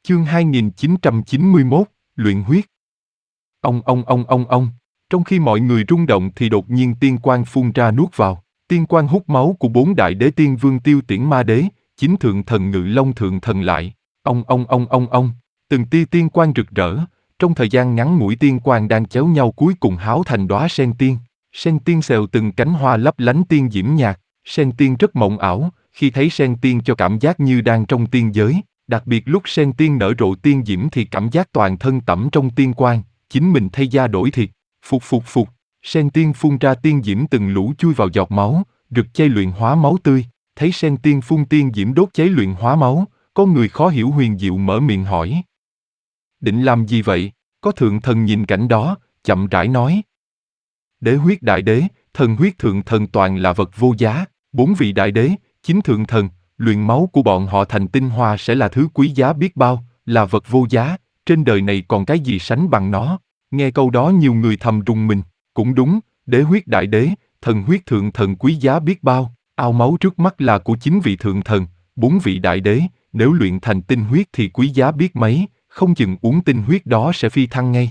Chương 2991, Luyện huyết. Ông. Trong khi mọi người rung động thì đột nhiên tiên quang phun ra nuốt vào. Tiên quang hút máu của 4 đại đế tiên vương Tiêu Tiễn Ma Đế, 9 thượng thần Ngự Long thượng thần lại. Ông. Từng tia tiên quang rực rỡ, trong thời gian ngắn ngủi tiên quang đang chéo nhau cuối cùng háo thành đóa sen tiên. Sen tiên xèo từng cánh hoa lấp lánh tiên diễm nhạt, sen tiên rất mộng ảo, khi thấy sen tiên cho cảm giác như đang trong tiên giới. Đặc biệt lúc sen tiên nở rộ tiên diễm thì cảm giác toàn thân tẩm trong tiên quang, chính mình thay da đổi thịt. Phục. Sen tiên phun ra tiên diễm từng lũ chui vào giọt máu, rực cháy luyện hóa máu tươi. Thấy sen tiên phun tiên diễm đốt cháy luyện hóa máu, có người khó hiểu huyền diệu mở miệng hỏi. Định làm gì vậy? Có thượng thần nhìn cảnh đó, chậm rãi nói. Đế huyết đại đế, thần huyết thượng thần toàn là vật vô giá. 4 vị đại đế, 9 thượng thần, luyện máu của bọn họ thành tinh hoa sẽ là thứ quý giá biết bao, là vật vô giá, trên đời này còn cái gì sánh bằng nó. Nghe câu đó nhiều người thầm rùng mình, cũng đúng, đế huyết đại đế, thần huyết thượng thần quý giá biết bao, ao máu trước mắt là của 9 vị thượng thần, 4 vị đại đế, nếu luyện thành tinh huyết thì quý giá biết mấy, không chừng uống tinh huyết đó sẽ phi thăng ngay.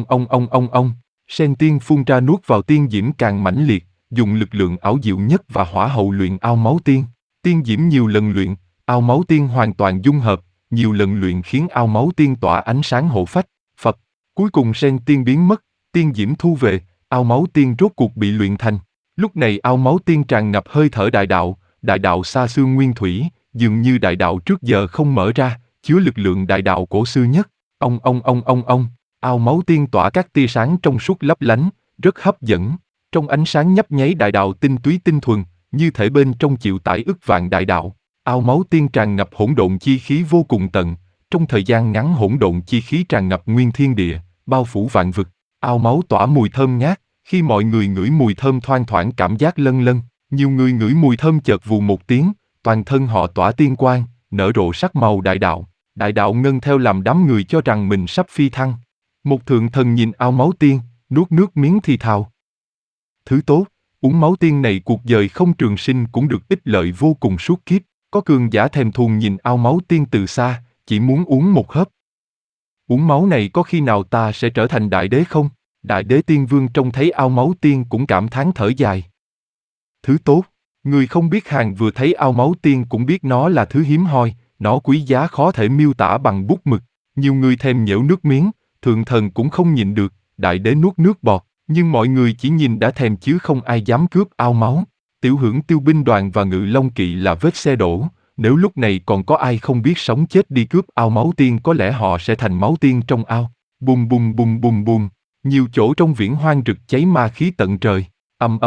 Ông. Sen tiên phun ra nuốt vào tiên diễm càng mãnh liệt, dùng lực lượng ảo diệu nhất và hỏa hậu luyện ao máu tiên. Tiên diễm nhiều lần luyện, ao máu tiên hoàn toàn dung hợp, nhiều lần luyện khiến ao máu tiên tỏa ánh sáng hộ phách. Phật. Cuối cùng sen tiên biến mất, tiên diễm thu về, ao máu tiên rốt cuộc bị luyện thành. Lúc này ao máu tiên tràn ngập hơi thở đại đạo xa xưa nguyên thủy, dường như đại đạo trước giờ không mở ra, chứa lực lượng đại đạo cổ xưa nhất. Ông. Ao máu tiên tỏa các tia sáng trong suốt lấp lánh, rất hấp dẫn. Trong ánh sáng nhấp nháy đại đạo tinh túy tinh thuần, như thể bên trong chịu tải ức vạn đại đạo. Ao máu tiên tràn ngập hỗn độn chi khí vô cùng tận. Trong thời gian ngắn hỗn độn chi khí tràn ngập nguyên thiên địa, bao phủ vạn vực. Ao máu tỏa mùi thơm ngát, khi mọi người ngửi mùi thơm thoang thoảng cảm giác lân lân. Nhiều người ngửi mùi thơm chợt vù một tiếng, toàn thân họ tỏa tiên quang, nở rộ sắc màu đại đạo. Đại đạo ngân theo làm đám người cho rằng mình sắp phi thăng. Một thượng thần nhìn ao máu tiên, nuốt nước miếng thì thào. Thứ tốt, uống máu tiên này cuộc đời không trường sinh cũng được ích lợi vô cùng suốt kiếp. Có cường giả thèm thuồng nhìn ao máu tiên từ xa, chỉ muốn uống một hớp. Uống máu này có khi nào ta sẽ trở thành đại đế không? Đại đế tiên vương trông thấy ao máu tiên cũng cảm thán thở dài. Thứ tốt, người không biết hàng vừa thấy ao máu tiên cũng biết nó là thứ hiếm hoi, nó quý giá khó thể miêu tả bằng bút mực. Nhiều người thèm nhễu nước miếng, thượng thần cũng không nhịn được, đại đế nuốt nước bọt, nhưng mọi người chỉ nhìn đã thèm chứ không ai dám cướp ao máu. Tiểu Hưởng Tiêu binh đoàn và Ngự Long kỵ là vết xe đổ, nếu lúc này còn có ai không biết sống chết đi cướp ao máu tiên có lẽ họ sẽ thành máu tiên trong ao. Bùm. Nhiều chỗ trong viễn hoang rực cháy ma khí tận trời. Âm.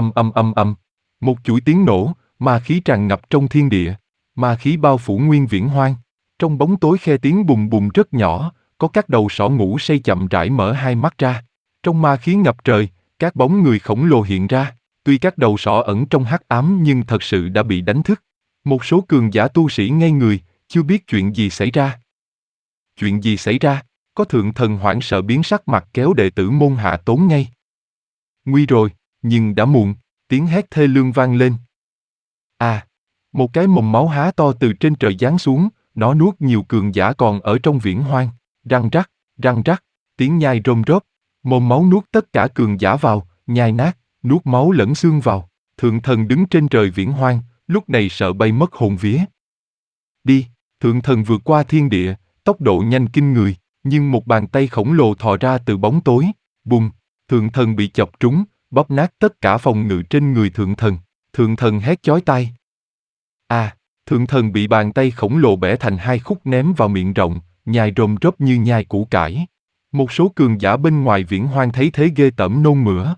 Một chuỗi tiếng nổ, ma khí tràn ngập trong thiên địa. Ma khí bao phủ nguyên viễn hoang. Trong bóng tối khe tiếng bùm rất nhỏ, có các đầu sỏ ngủ say chậm rãi mở hai mắt ra. Trong ma khí ngập trời, các bóng người khổng lồ hiện ra. Tuy các đầu sỏ ẩn trong hắc ám nhưng thật sự đã bị đánh thức. Một số cường giả tu sĩ ngây người, chưa biết chuyện gì xảy ra. Chuyện gì xảy ra? Có thượng thần hoảng sợ biến sắc mặt kéo đệ tử môn Hạ Tốn ngay. Nguy rồi, nhưng đã muộn, tiếng hét thê lương vang lên. Một cái mồm máu há to từ trên trời giáng xuống, nó nuốt nhiều cường giả còn ở trong viễn hoang. Răng rắc, tiếng nhai rôm rốp, mồm máu nuốt tất cả cường giả vào, nhai nát, nuốt máu lẫn xương vào. Thượng thần đứng trên trời viễn hoang, lúc này sợ bay mất hồn vía. Đi, thượng thần vượt qua thiên địa, tốc độ nhanh kinh người, nhưng một bàn tay khổng lồ thò ra từ bóng tối. Bùm, thượng thần bị chọc trúng, bóp nát tất cả phòng ngự trên người thượng thần. Thượng thần hét chói tai. Thượng thần bị bàn tay khổng lồ bẻ thành 2 khúc ném vào miệng rộng, nhai rôm rốp như nhai củ cải. Một số cường giả bên ngoài viễn hoang thấy thế ghê tởm nôn mửa.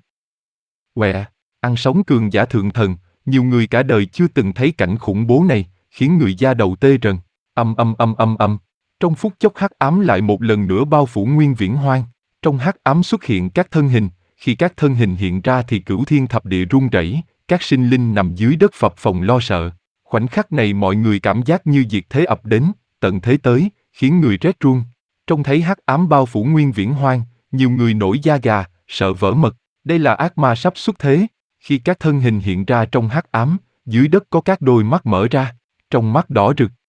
Ăn sống cường giả thượng thần, nhiều người cả đời chưa từng thấy cảnh khủng bố này, khiến người da đầu tê rần. Âm. Trong phút chốc hắc ám lại một lần nữa bao phủ nguyên viễn hoang. Trong hắc ám xuất hiện các thân hình, khi các thân hình hiện ra thì cửu thiên thập địa rung rẩy, các sinh linh nằm dưới đất phập phồng lo sợ. Khoảnh khắc này mọi người cảm giác như diệt thế ập đến, tận thế tới, khiến người rét run. Trông thấy hắc ám bao phủ nguyên viễn hoang, nhiều người nổi da gà, sợ vỡ mật. Đây là ác ma sắp xuất thế. Khi các thân hình hiện ra trong hắc ám, dưới đất có các đôi mắt mở ra. Trong mắt đỏ rực,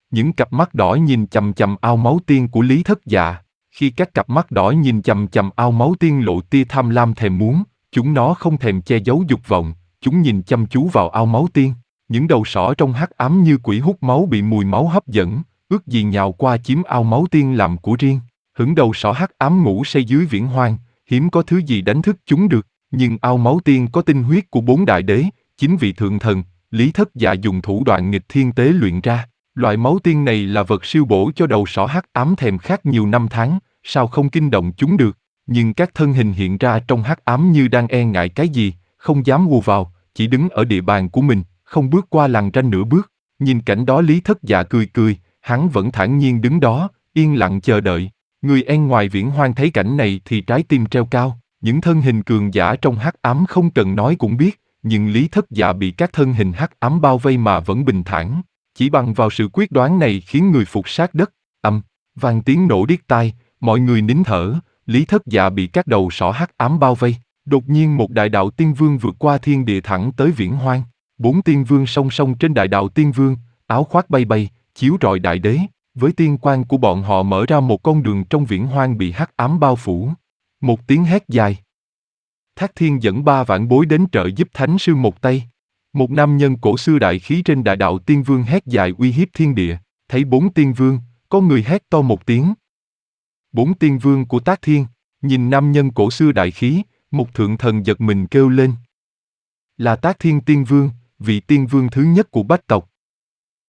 Những cặp mắt đỏ nhìn chằm chằm ao máu tiên của Lý Thất Dạ. Khi các cặp mắt đỏ nhìn chằm chằm ao máu tiên lộ tia tham lam thèm muốn, chúng nó không thèm che giấu dục vọng, chúng nhìn chăm chú vào ao máu tiên. Những đầu sỏ trong hắc ám như quỷ hút máu bị mùi máu hấp dẫn, ước gì nhào qua chiếm ao máu tiên làm của riêng. Hững đầu sỏ hắc ám ngủ say dưới viễn hoang, hiếm có thứ gì đánh thức chúng được, nhưng ao máu tiên có tinh huyết của 4 đại đế, 9 vị thượng thần, Lý Thất Dạ dùng thủ đoạn nghịch thiên tế luyện ra. Loại máu tiên này là vật siêu bổ cho đầu sỏ hắc ám thèm khát nhiều năm tháng, sao không kinh động chúng được, nhưng các thân hình hiện ra trong hắc ám như đang e ngại cái gì, không dám hù vào, chỉ đứng ở địa bàn của mình, không bước qua lằn ranh nửa bước. Nhìn cảnh đó Lý Thất Dạ cười cười, hắn vẫn thản nhiên đứng đó, yên lặng chờ đợi. Người en ngoài viễn hoang thấy cảnh này thì trái tim treo cao, những thân hình cường giả trong hắc ám không cần nói cũng biết, nhưng Lý Thất Dạ bị các thân hình hắc ám bao vây mà vẫn bình thản. Chỉ bằng vào sự quyết đoán này khiến người phục sát đất, vang tiếng nổ điếc tai, mọi người nín thở, Lý Thất Dạ bị các đầu sỏ hắc ám bao vây. Đột nhiên một đại đạo tiên vương vượt qua thiên địa thẳng tới viễn hoang. 4 tiên vương song song trên đại đạo tiên vương, áo khoác bay bay, chiếu rọi đại đế. Với tiên quang của bọn họ mở ra một con đường trong viễn hoang bị hắc ám bao phủ. Một tiếng hét dài. Thác Thiên dẫn 3 vạn bối đến trợ giúp Thánh Sư một tay. Một nam nhân cổ xưa đại khí trên đại đạo tiên vương hét dài uy hiếp thiên địa. Thấy 4 tiên vương, có người hét to một tiếng. 4 tiên vương của Tác Thiên, nhìn nam nhân cổ xưa đại khí, một thượng thần giật mình kêu lên. Là Tác Thiên tiên vương, vị tiên vương thứ nhất của Bách tộc.